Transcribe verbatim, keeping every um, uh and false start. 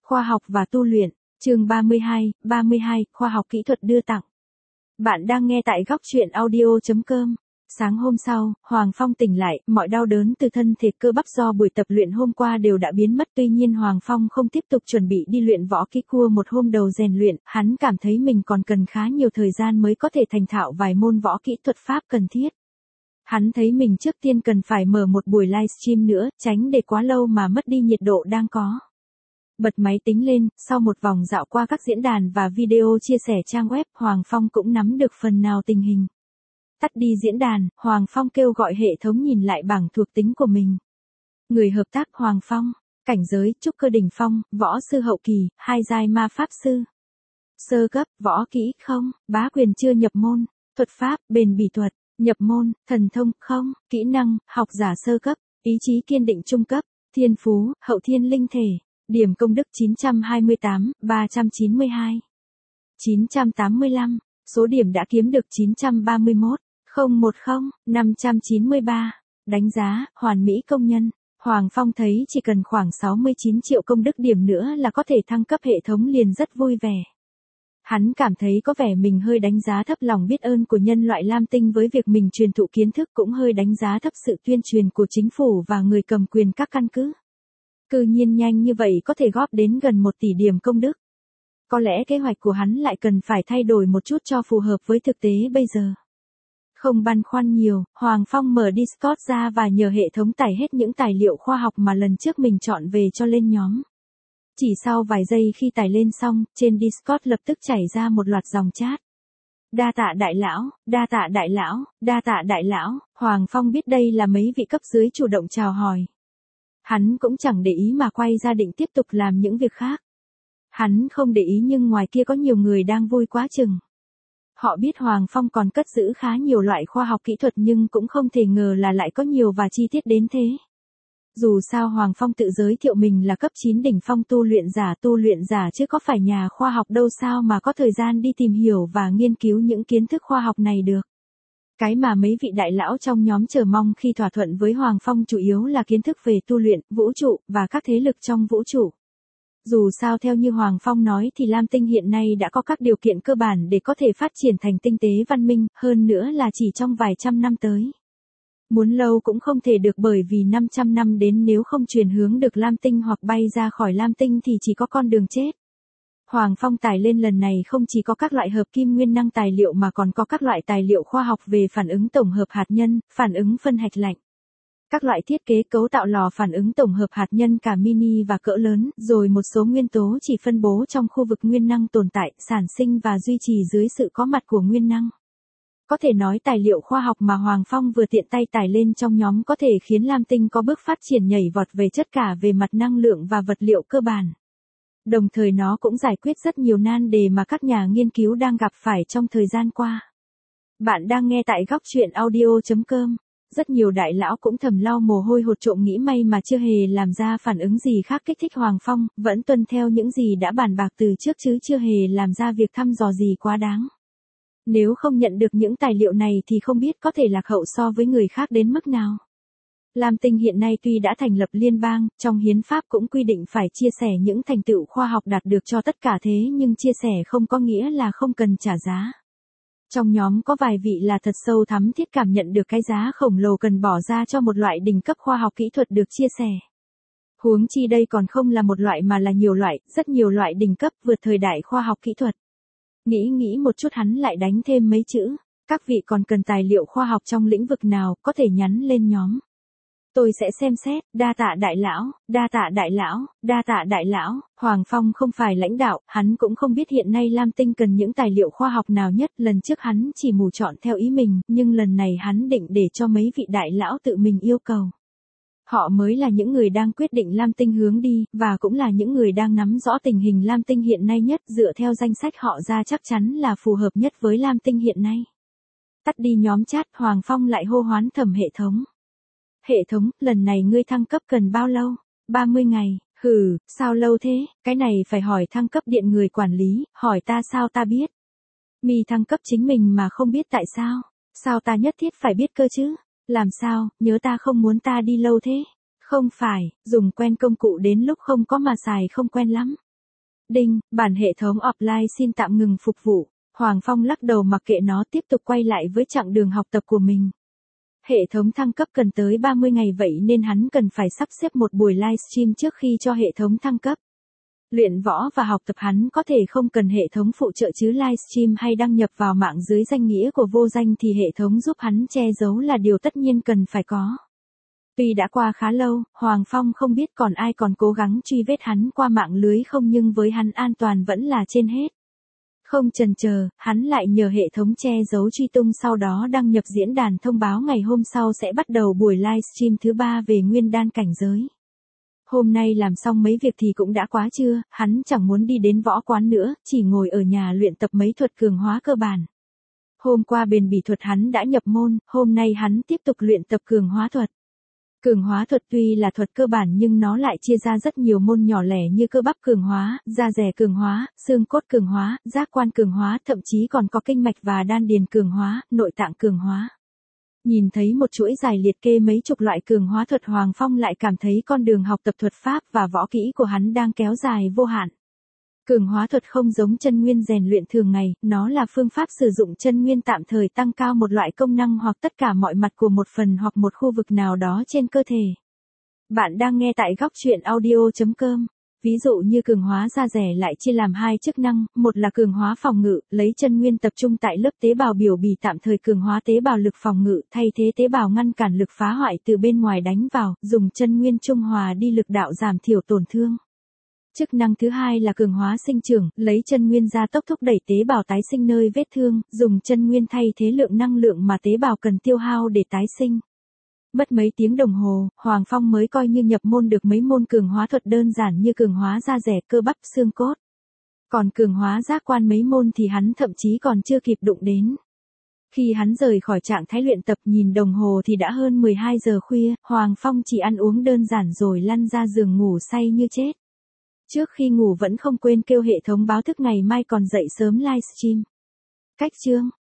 Khoa học và tu luyện, chương ba mươi hai, ba mươi hai, khoa học kỹ thuật đưa tặng. Bạn đang nghe tại góc truyện audio.com. Sáng hôm sau, Hoàng Phong tỉnh lại, mọi đau đớn từ thân thể cơ bắp do buổi tập luyện hôm qua đều đã biến mất. Tuy nhiên Hoàng Phong không tiếp tục chuẩn bị đi luyện võ kỹ cua một hôm đầu rèn luyện, hắn cảm thấy mình còn cần khá nhiều thời gian mới có thể thành thạo vài môn võ kỹ thuật pháp cần thiết. Hắn thấy mình trước tiên cần phải mở một buổi livestream nữa, tránh để quá lâu mà mất đi nhiệt độ đang có. Bật máy tính lên, sau một vòng dạo qua các diễn đàn và video chia sẻ trang web, Hoàng Phong cũng nắm được phần nào tình hình. Tắt đi diễn đàn, Hoàng Phong kêu gọi hệ thống nhìn lại bảng thuộc tính của mình. Người hợp tác Hoàng Phong, cảnh giới, trúc cơ đỉnh phong, võ sư hậu kỳ, hai giai ma pháp sư. Sơ cấp, võ kỹ không, bá quyền chưa nhập môn, thuật pháp, bền bỉ thuật, nhập môn, thần thông, không, kỹ năng, học giả sơ cấp, ý chí kiên định trung cấp, thiên phú, hậu thiên linh thể, điểm công đức chín trăm hai mươi tám, ba trăm chín mươi hai, chín trăm tám mươi lăm, số điểm đã kiếm được chín trăm ba mươi mốt, không một không, năm trăm chín mươi ba, đánh giá, hoàn mỹ công nhân. Hoàng Phong thấy chỉ cần khoảng sáu mươi chín triệu công đức điểm nữa là có thể thăng cấp hệ thống liền rất vui vẻ. Hắn cảm thấy có vẻ mình hơi đánh giá thấp lòng biết ơn của nhân loại Lam Tinh với việc mình truyền thụ kiến thức, cũng hơi đánh giá thấp sự tuyên truyền của chính phủ và người cầm quyền các căn cứ. Cư nhiên nhanh như vậy có thể góp đến gần một tỷ điểm công đức. Có lẽ kế hoạch của hắn lại cần phải thay đổi một chút cho phù hợp với thực tế bây giờ. Không băn khoăn nhiều, Hoàng Phong mở Discord ra và nhờ hệ thống tải hết những tài liệu khoa học mà lần trước mình chọn về cho lên nhóm. Chỉ sau vài giây khi tải lên xong, trên Discord lập tức chảy ra một loạt dòng chat. Đa tạ đại lão, đa tạ đại lão, đa tạ đại lão. Hoàng Phong biết đây là mấy vị cấp dưới chủ động chào hỏi. Hắn cũng chẳng để ý mà quay ra định tiếp tục làm những việc khác. Hắn không để ý nhưng ngoài kia có nhiều người đang vui quá chừng. Họ biết Hoàng Phong còn cất giữ khá nhiều loại khoa học kỹ thuật nhưng cũng không thể ngờ là lại có nhiều và chi tiết đến thế. Dù sao Hoàng Phong tự giới thiệu mình là cấp chín đỉnh phong tu luyện giả tu luyện giả chứ có phải nhà khoa học đâu sao mà có thời gian đi tìm hiểu và nghiên cứu những kiến thức khoa học này được. Cái mà mấy vị đại lão trong nhóm chờ mong khi thỏa thuận với Hoàng Phong chủ yếu là kiến thức về tu luyện, vũ trụ, và các thế lực trong vũ trụ. Dù sao theo như Hoàng Phong nói thì Lam Tinh hiện nay đã có các điều kiện cơ bản để có thể phát triển thành tinh tế văn minh, hơn nữa là chỉ trong vài trăm năm tới. Muốn lâu cũng không thể được bởi vì năm trăm năm đến nếu không chuyển hướng được Lam Tinh hoặc bay ra khỏi Lam Tinh thì chỉ có con đường chết. Hoàng Phong tải lên lần này không chỉ có các loại hợp kim nguyên năng tài liệu mà còn có các loại tài liệu khoa học về phản ứng tổng hợp hạt nhân, phản ứng phân hạch lạnh. Các loại thiết kế cấu tạo lò phản ứng tổng hợp hạt nhân cả mini và cỡ lớn, rồi một số nguyên tố chỉ phân bố trong khu vực nguyên năng tồn tại, sản sinh và duy trì dưới sự có mặt của nguyên năng. Có thể nói tài liệu khoa học mà Hoàng Phong vừa tiện tay tải lên trong nhóm có thể khiến Lam Tinh có bước phát triển nhảy vọt về chất cả về mặt năng lượng và vật liệu cơ bản. Đồng thời nó cũng giải quyết rất nhiều nan đề mà các nhà nghiên cứu đang gặp phải trong thời gian qua. Bạn đang nghe tại góc truyện audio.com. Rất nhiều đại lão cũng thầm lau mồ hôi hột trộm nghĩ may mà chưa hề làm ra phản ứng gì khác kích thích Hoàng Phong, vẫn tuân theo những gì đã bàn bạc từ trước chứ chưa hề làm ra việc thăm dò gì quá đáng. Nếu không nhận được những tài liệu này thì không biết có thể lạc hậu so với người khác đến mức nào. Lam Tinh hiện nay tuy đã thành lập liên bang, trong hiến pháp cũng quy định phải chia sẻ những thành tựu khoa học đạt được cho tất cả thế nhưng chia sẻ không có nghĩa là không cần trả giá. Trong nhóm có vài vị là thật sâu thắm thiết cảm nhận được cái giá khổng lồ cần bỏ ra cho một loại đỉnh cấp khoa học kỹ thuật được chia sẻ. Huống chi đây còn không là một loại mà là nhiều loại, rất nhiều loại đỉnh cấp vượt thời đại khoa học kỹ thuật. Nghĩ nghĩ một chút hắn lại đánh thêm mấy chữ, các vị còn cần tài liệu khoa học trong lĩnh vực nào có thể nhắn lên nhóm. Tôi sẽ xem xét, đa tạ đại lão, đa tạ đại lão, đa tạ đại lão. Hoàng Phong không phải lãnh đạo, hắn cũng không biết hiện nay Lam Tinh cần những tài liệu khoa học nào nhất, lần trước hắn chỉ mù chọn theo ý mình, nhưng lần này hắn định để cho mấy vị đại lão tự mình yêu cầu. Họ mới là những người đang quyết định Lam Tinh hướng đi, và cũng là những người đang nắm rõ tình hình Lam Tinh hiện nay nhất, dựa theo danh sách họ ra chắc chắn là phù hợp nhất với Lam Tinh hiện nay. Tắt đi nhóm chat, Hoàng Phong lại hô hoán thầm hệ thống. Hệ thống, lần này ngươi thăng cấp cần bao lâu? ba mươi ngày, hừ, sao lâu thế, cái này phải hỏi thăng cấp điện người quản lý, hỏi ta sao ta biết. Mi thăng cấp chính mình mà không biết tại sao, sao ta nhất thiết phải biết cơ chứ, làm sao, nhớ ta không muốn ta đi lâu thế. Không phải, dùng quen công cụ đến lúc không có mà xài không quen lắm. Đinh, bản hệ thống offline xin tạm ngừng phục vụ. Hoàng Phong lắc đầu mặc kệ nó tiếp tục quay lại với chặng đường học tập của mình. Hệ thống thăng cấp cần tới ba mươi ngày vậy nên hắn cần phải sắp xếp một buổi livestream trước khi cho hệ thống thăng cấp. Luyện võ và học tập hắn có thể không cần hệ thống phụ trợ chứ livestream hay đăng nhập vào mạng dưới danh nghĩa của vô danh thì hệ thống giúp hắn che giấu là điều tất nhiên cần phải có. Tuy đã qua khá lâu, Hoàng Phong không biết còn ai còn cố gắng truy vết hắn qua mạng lưới không nhưng với hắn an toàn vẫn là trên hết. Không chần chờ, hắn lại nhờ hệ thống che giấu truy tung sau đó đăng nhập diễn đàn thông báo ngày hôm sau sẽ bắt đầu buổi livestream thứ ba về nguyên đan cảnh giới. Hôm nay làm xong mấy việc thì cũng đã quá trưa, hắn chẳng muốn đi đến võ quán nữa, chỉ ngồi ở nhà luyện tập mấy thuật cường hóa cơ bản. Hôm qua bền bỉ thuật hắn đã nhập môn, hôm nay hắn tiếp tục luyện tập cường hóa thuật. Cường hóa thuật tuy là thuật cơ bản nhưng nó lại chia ra rất nhiều môn nhỏ lẻ như cơ bắp cường hóa, da dẻ cường hóa, xương cốt cường hóa, giác quan cường hóa, thậm chí còn có kinh mạch và đan điền cường hóa, nội tạng cường hóa. Nhìn thấy một chuỗi dài liệt kê mấy chục loại cường hóa thuật Hoàng Phong lại cảm thấy con đường học tập thuật pháp và võ kỹ của hắn đang kéo dài vô hạn. Cường hóa thuật không giống chân nguyên rèn luyện thường ngày, nó là phương pháp sử dụng chân nguyên tạm thời tăng cao một loại công năng hoặc tất cả mọi mặt của một phần hoặc một khu vực nào đó trên cơ thể. Bạn đang nghe tại góc truyện audio chấm com. Ví dụ như cường hóa da dẻ lại chia làm hai chức năng, một là cường hóa phòng ngự, lấy chân nguyên tập trung tại lớp tế bào biểu bì tạm thời cường hóa tế bào lực phòng ngự, thay thế tế bào ngăn cản lực phá hoại từ bên ngoài đánh vào, dùng chân nguyên trung hòa đi lực đạo giảm thiểu tổn thương. Chức năng thứ hai là cường hóa sinh trưởng, lấy chân nguyên gia tốc thúc đẩy tế bào tái sinh nơi vết thương, dùng chân nguyên thay thế lượng năng lượng mà tế bào cần tiêu hao để tái sinh. Mất mấy tiếng đồng hồ, Hoàng Phong mới coi như nhập môn được mấy môn cường hóa thuật đơn giản như cường hóa da dẻ, cơ bắp, xương cốt. Còn cường hóa giác quan mấy môn thì hắn thậm chí còn chưa kịp đụng đến. Khi hắn rời khỏi trạng thái luyện tập nhìn đồng hồ thì đã hơn mười hai giờ khuya, Hoàng Phong chỉ ăn uống đơn giản rồi lăn ra giường ngủ say như chết. Trước khi ngủ vẫn không quên kêu hệ thống báo thức ngày mai còn dậy sớm livestream. Cách chương